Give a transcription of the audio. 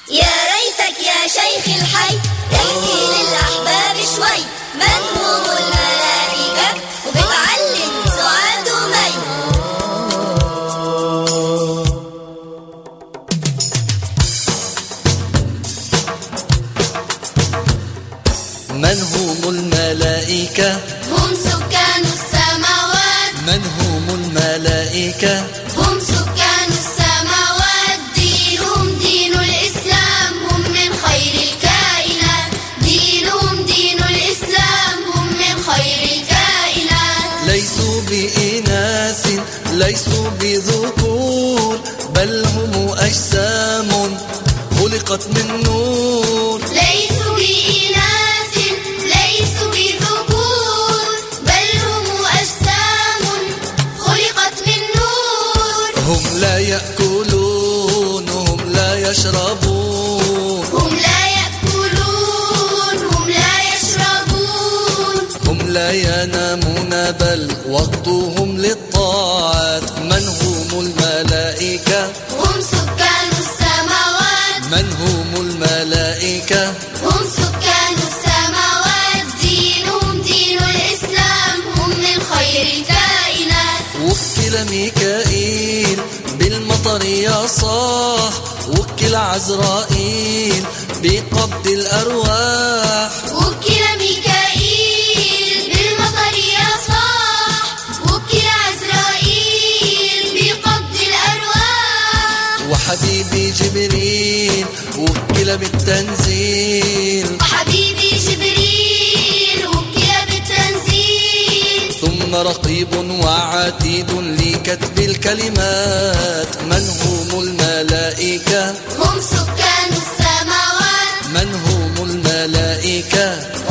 يا ريتك يا شيخ الحي تحكي للأحباب شوي من هم الملائكة وبتعلم سعاد ومي. من هم الملائكة؟ هم سكان السماوات. من هم الملائكة؟ هم سكان السماوات. دينهم دين الإسلام هم من خير الكائنات. دينهم دين الإسلام هم من خير الكائنات. ليسوا بإناث ليسوا بذكور بل هم أجسام خلقت من نور. ليسوا بإناث ليسوا بذكور بل هم أجسام خلقت من نور. هم لا يأكلون هم لا يشربون. هم لا يأكلون هم لا يشربون. هم لا ينامون بل وقتهم للطاعات. من هم الملائكة؟ هم سكان السماوات. من هم الملائكة؟ هم سكان السماوات. دينهم دين الإسلام هم من خير الكائنات. وكل ميكائيل بالمطر يا صاح. وكل عزرائيل بقبض الأرواح. وكل ميكائيل بالمطر يا صاح. وكل عزرائيل بقبض الأرواح. وحبيبي جبريل وكل بالتنزيل. وحبيبي جبريل وكل بالتنزيل. ثم رقيب وعتيد لكتب الكلمات. من هم الملائكة؟ هم سكان السماوات. من هم الملائكة؟